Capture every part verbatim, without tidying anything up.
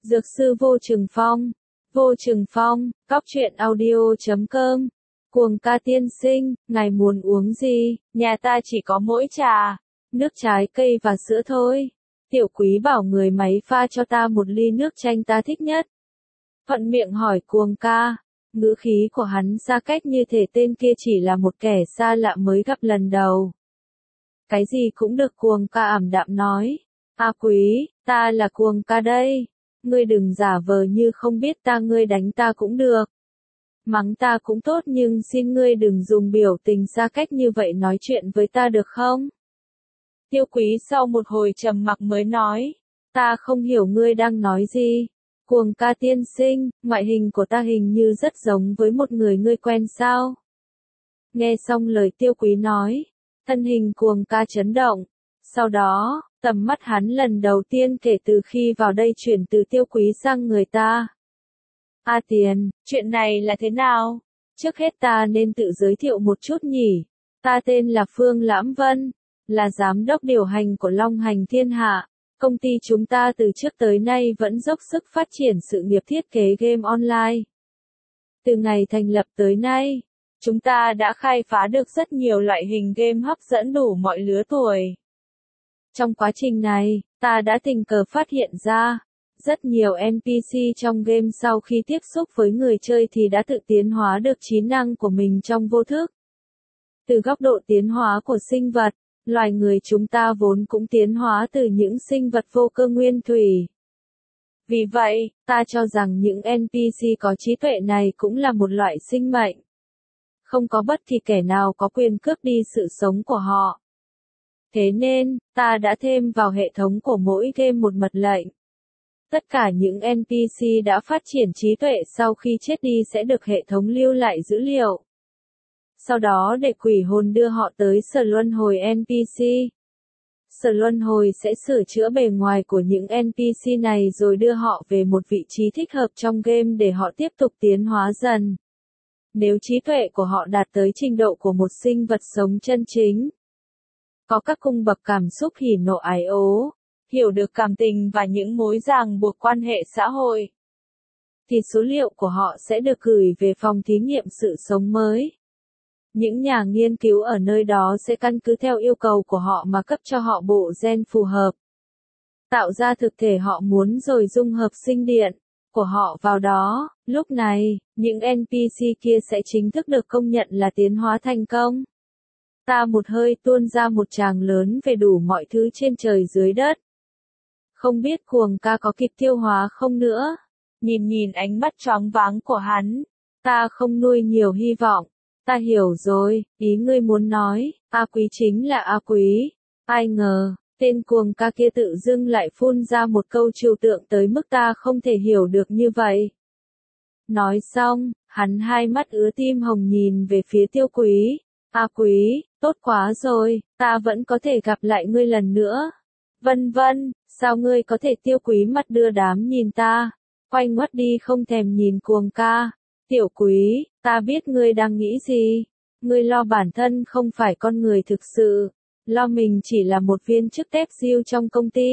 Dược sư Vô Trừng Phong. Vô Trừng Phong, cóc truyện audio chấm com. Cuồng ca tiên sinh, ngài muốn uống gì? Nhà ta chỉ có mỗi trà, nước trái cây và sữa thôi. Tiểu Quý bảo người máy pha cho ta một ly nước chanh ta thích nhất. Thuận miệng hỏi Cuồng ca. Ngữ khí của hắn xa cách như thể tên kia chỉ là một kẻ xa lạ mới gặp lần đầu. Cái gì cũng được, Cuồng ca ảm đạm nói. A Quý, ta là Cuồng ca đây. Ngươi đừng giả vờ như không biết ta, ngươi đánh ta cũng được. Mắng ta cũng tốt, nhưng xin ngươi đừng dùng biểu tình xa cách như vậy nói chuyện với ta được không? Tiêu Quý sau một hồi trầm mặc mới nói. Ta không hiểu ngươi đang nói gì. Cuồng ca tiên sinh, ngoại hình của ta hình như rất giống với một người ngươi quen sao? Nghe xong lời Tiêu Quý nói, thân hình Cuồng ca chấn động. Sau đó, tầm mắt hắn lần đầu tiên kể từ khi vào đây chuyển từ Tiêu Quý sang người ta. A Tiền, chuyện này là thế nào? Trước hết ta nên tự giới thiệu một chút nhỉ. Ta tên là Phương Lãm Vân, là giám đốc điều hành của Long Hành Thiên Hạ. Công ty chúng ta từ trước tới nay vẫn dốc sức phát triển sự nghiệp thiết kế game online. Từ ngày thành lập tới nay, chúng ta đã khai phá được rất nhiều loại hình game hấp dẫn đủ mọi lứa tuổi. Trong quá trình này, ta đã tình cờ phát hiện ra, rất nhiều en pê xê trong game sau khi tiếp xúc với người chơi thì đã tự tiến hóa được trí năng của mình trong vô thức. Từ góc độ tiến hóa của sinh vật, loài người chúng ta vốn cũng tiến hóa từ những sinh vật vô cơ nguyên thủy. Vì vậy, ta cho rằng những en pê xê có trí tuệ này cũng là một loại sinh mệnh. Không có bất kỳ kẻ nào có quyền cướp đi sự sống của họ. Thế nên, ta đã thêm vào hệ thống của mỗi game một mật lệnh. Tất cả những en pê xê đã phát triển trí tuệ sau khi chết đi sẽ được hệ thống lưu lại dữ liệu. Sau đó để quỷ hồn đưa họ tới sở luân hồi en pê xê. Sở luân hồi sẽ sửa chữa bề ngoài của những en pê xê này rồi đưa họ về một vị trí thích hợp trong game để họ tiếp tục tiến hóa dần. Nếu trí tuệ của họ đạt tới trình độ của một sinh vật sống chân chính, có các cung bậc cảm xúc hỉ nộ ái ố, hiểu được cảm tình và những mối ràng buộc quan hệ xã hội, thì số liệu của họ sẽ được gửi về phòng thí nghiệm sự sống mới. Những nhà nghiên cứu ở nơi đó sẽ căn cứ theo yêu cầu của họ mà cấp cho họ bộ gen phù hợp, tạo ra thực thể họ muốn rồi dung hợp sinh điện của họ vào đó. Lúc này, những en pê xê kia sẽ chính thức được công nhận là tiến hóa thành công. Ta một hơi tuôn ra một tràng lớn về đủ mọi thứ trên trời dưới đất. Không biết Cuồng ca có kịp tiêu hóa không nữa. Nhìn nhìn ánh mắt choáng váng của hắn, ta không nuôi nhiều hy vọng. Ta hiểu rồi, ý ngươi muốn nói, A Quý chính là A Quý. Ai ngờ, tên Cuồng ca kia tự dưng lại phun ra một câu trừu tượng tới mức ta không thể hiểu được như vậy. Nói xong, hắn hai mắt ứa tim hồng nhìn về phía Tiêu Quý. A Quý, tốt quá rồi, ta vẫn có thể gặp lại ngươi lần nữa. Vân vân, sao ngươi có thể? Tiêu Quý mắt đưa đám nhìn ta, quay ngoắt đi không thèm nhìn Cuồng ca. Tiểu Quý, ta biết ngươi đang nghĩ gì. Ngươi lo bản thân không phải con người thực sự, lo mình chỉ là một viên chức tép diêu trong công ty.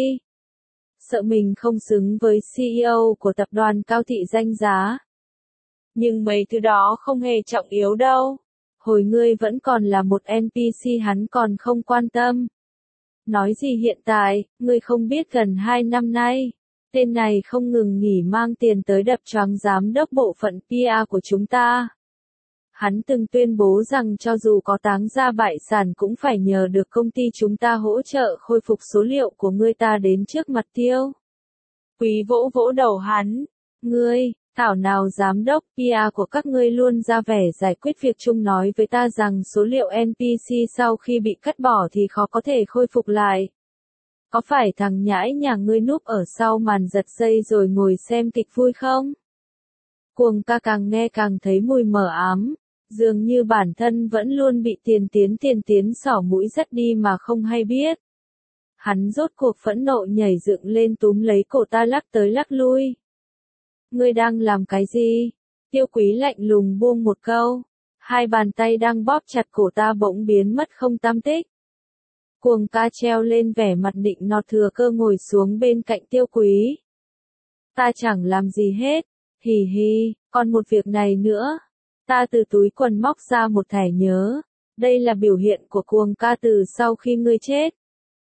Sợ mình không xứng với xê e ô của tập đoàn cao thị danh giá. Nhưng mấy thứ đó không hề trọng yếu đâu. Hồi ngươi vẫn còn là một en pê xê hắn còn không quan tâm. Nói gì hiện tại, ngươi không biết gần hai năm nay, tên này không ngừng nghỉ mang tiền tới đập choáng giám đốc bộ phận pê e của chúng ta. Hắn từng tuyên bố rằng cho dù có táng ra bại sản cũng phải nhờ được công ty chúng ta hỗ trợ khôi phục số liệu của ngươi. Ta đến trước mặt Tiêu Quý vỗ vỗ đầu hắn. Ngươi, thảo nào giám đốc pê e của các ngươi luôn ra vẻ giải quyết việc chung nói với ta rằng số liệu en pê xê sau khi bị cắt bỏ thì khó có thể khôi phục lại. Có phải thằng nhãi nhà ngươi núp ở sau màn giật dây rồi ngồi xem kịch vui không? Cuồng ca càng nghe càng thấy mùi mờ ám, dường như bản thân vẫn luôn bị tiền tiến tiền tiến xỏ mũi dắt đi mà không hay biết. Hắn rốt cuộc phẫn nộ nhảy dựng lên túm lấy cổ ta lắc tới lắc lui. Ngươi đang làm cái gì? Tiêu Quý lạnh lùng buông một câu. Hai bàn tay đang bóp chặt cổ ta bỗng biến mất không tăm tích. Cuồng ca treo lên vẻ mặt định nọt thừa cơ ngồi xuống bên cạnh Tiêu Quý. Ta chẳng làm gì hết. Hì hì, còn một việc này nữa. Ta từ túi quần móc ra một thẻ nhớ. Đây là biểu hiện của cuồng ca từ sau khi ngươi chết.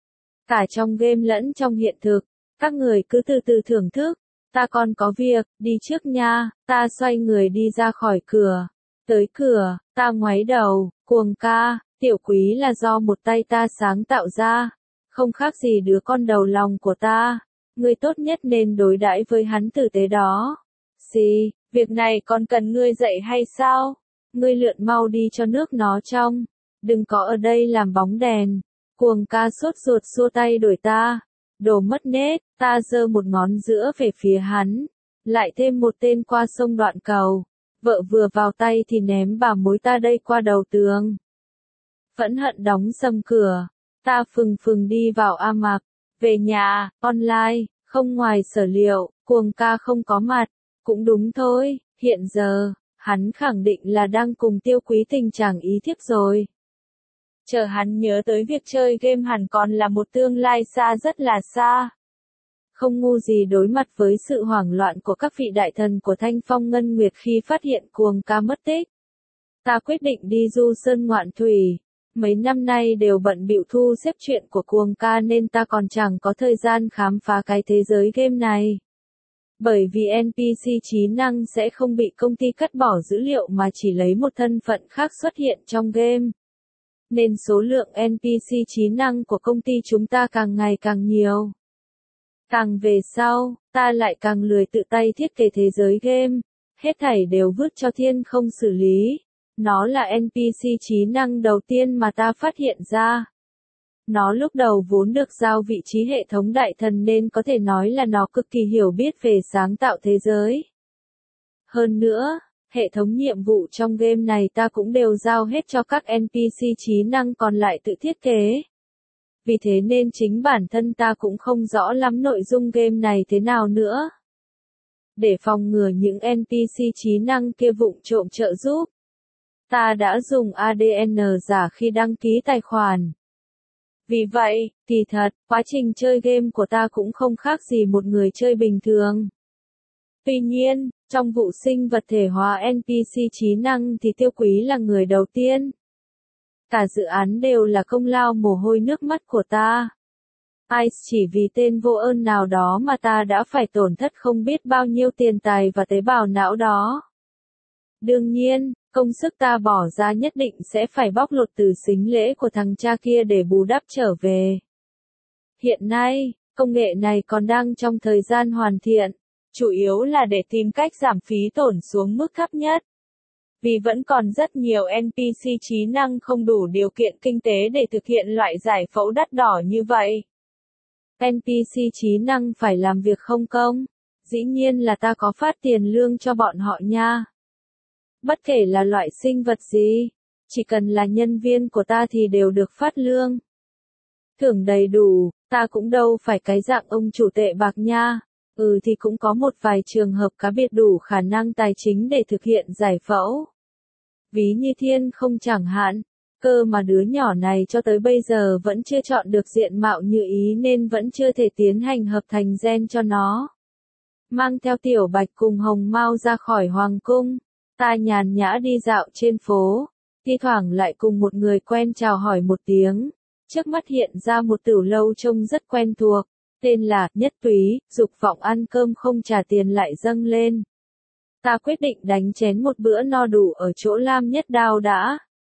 Cả trong game lẫn trong hiện thực, các người cứ từ từ thưởng thức. Ta còn có việc, đi trước nha. Ta xoay người đi ra khỏi cửa. Tới cửa, ta ngoáy đầu, cuồng ca, tiểu quý là do một tay ta sáng tạo ra. Không khác gì đứa con đầu lòng của ta. Ngươi tốt nhất nên đối đãi với hắn tử tế đó. Xì, việc này còn cần ngươi dạy hay sao? Ngươi lượn mau đi cho nước nó trong. Đừng có ở đây làm bóng đèn. Cuồng ca sốt ruột xua tay đuổi ta. Đồ mất nết, ta giơ một ngón giữa về phía hắn. Lại thêm một tên qua sông đoạn cầu. Vợ vừa vào tay thì ném bà mối ta đây qua đầu tường. Phẫn hận đóng sầm cửa. Ta phừng phừng đi vào A Mạc. Về nhà, online, không ngoài sở liệu, cuồng ca không có mặt. Cũng đúng thôi, hiện giờ, hắn khẳng định là đang cùng tiêu quý tình trạng ý thiếp rồi. Chờ hắn nhớ tới việc chơi game hẳn còn là một tương lai xa rất là xa. Không ngu gì đối mặt với sự hoảng loạn của các vị đại thần của Thanh Phong Ngân Nguyệt khi phát hiện cuồng ca mất tích. Ta quyết định đi du sơn ngoạn thủy. Mấy năm nay đều bận bịu thu xếp chuyện của cuồng ca nên ta còn chẳng có thời gian khám phá cái thế giới game này. Bởi vì en pê xê trí năng sẽ không bị công ty cắt bỏ dữ liệu mà chỉ lấy một thân phận khác xuất hiện trong game. Nên số lượng en pê xê trí năng của công ty chúng ta càng ngày càng nhiều. Càng về sau, ta lại càng lười tự tay thiết kế thế giới game. Hết thảy đều vứt cho thiên không xử lý. Nó là en pê xê trí năng đầu tiên mà ta phát hiện ra. Nó lúc đầu vốn được giao vị trí hệ thống đại thần nên có thể nói là nó cực kỳ hiểu biết về sáng tạo thế giới. Hơn nữa, hệ thống nhiệm vụ trong game này ta cũng đều giao hết cho các en pê xê trí năng còn lại tự thiết kế. Vì thế nên chính bản thân ta cũng không rõ lắm nội dung game này thế nào nữa. Để phòng ngừa những en pê xê trí năng kia vụng trộm trợ giúp, ta đã dùng a đê en giả khi đăng ký tài khoản. Vì vậy, kỳ thật, quá trình chơi game của ta cũng không khác gì một người chơi bình thường. Tuy nhiên, trong vụ sinh vật thể hóa en pê xê trí năng thì tiêu quý là người đầu tiên. Cả dự án đều là công lao mồ hôi nước mắt của ta. Ai chỉ vì tên vô ơn nào đó mà ta đã phải tổn thất không biết bao nhiêu tiền tài và tế bào não đó. Đương nhiên, công sức ta bỏ ra nhất định sẽ phải bóc lột từ sính lễ của thằng cha kia để bù đắp trở về. Hiện nay, công nghệ này còn đang trong thời gian hoàn thiện, chủ yếu là để tìm cách giảm phí tổn xuống mức thấp nhất. Vì vẫn còn rất nhiều en pê xê trí năng không đủ điều kiện kinh tế để thực hiện loại giải phẫu đắt đỏ như vậy. en pê xê trí năng phải làm việc không công. Dĩ nhiên là ta có phát tiền lương cho bọn họ nha. Bất kể là loại sinh vật gì, chỉ cần là nhân viên của ta thì đều được phát lương. Thưởng đầy đủ, ta cũng đâu phải cái dạng ông chủ tệ bạc nha. Ừ thì cũng có một vài trường hợp cá biệt đủ khả năng tài chính để thực hiện giải phẫu. Ví như Thiên không chẳng hạn, cơ mà đứa nhỏ này cho tới bây giờ vẫn chưa chọn được diện mạo như ý nên vẫn chưa thể tiến hành hợp thành gen cho nó. Mang theo Tiểu Bạch cùng Hồng Mao ra khỏi Hoàng cung, ta nhàn nhã đi dạo trên phố, thi thoảng lại cùng một người quen chào hỏi một tiếng. Trước mắt hiện ra một tửu lâu trông rất quen thuộc, tên là Nhất Túy, dục vọng ăn cơm không trả tiền lại dâng lên. Ta quyết định đánh chén một bữa no đủ ở chỗ Lam Nhất Đao đã.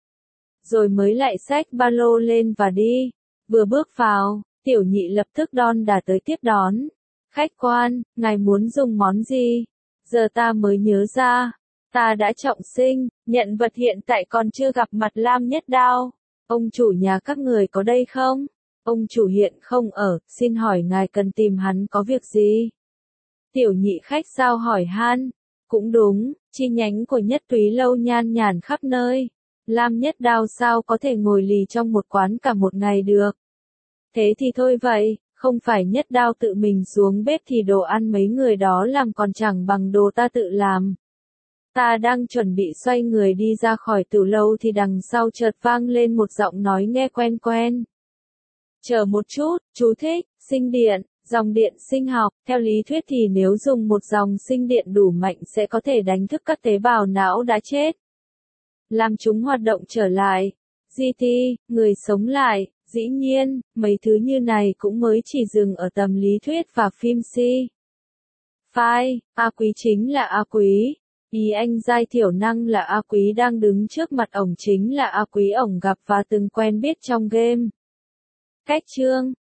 Rồi mới lại xách ba lô lên và đi. Vừa bước vào, Tiểu Nhị lập tức đon đả tới tiếp đón. Khách quan, ngài muốn dùng món gì? Giờ ta mới nhớ ra. Ta đã trọng sinh, nhận vật hiện tại còn chưa gặp mặt Lam Nhất Đao. Ông chủ nhà các người có đây không? Ông chủ hiện không ở, xin hỏi ngài cần tìm hắn có việc gì? Tiểu Nhị khách sao hỏi han. Cũng đúng, chi nhánh của Nhất Túy lâu nhan nhản khắp nơi. Lam Nhất Đao sao có thể ngồi lì trong một quán cả một ngày được? Thế thì thôi vậy, không phải Nhất Đao tự mình xuống bếp thì đồ ăn mấy người đó làm còn chẳng bằng đồ ta tự làm. Ta đang chuẩn bị xoay người đi ra khỏi tửu lâu thì đằng sau chợt vang lên một giọng nói nghe quen quen. Chờ một chút, chú thích, sinh điện, Dòng điện sinh học, theo lý thuyết thì nếu dùng một dòng sinh điện đủ mạnh sẽ có thể đánh thức các tế bào não đã chết, làm chúng hoạt động trở lại. giê tê, người sống lại, dĩ nhiên, mấy thứ như này cũng mới chỉ dừng ở tầm lý thuyết và phim sci. Fi, A Quý chính là A Quý. Ý anh giai thiểu năng là A Quý đang đứng trước mặt ổng chính là A Quý ổng gặp và từng quen biết trong game. Cách chương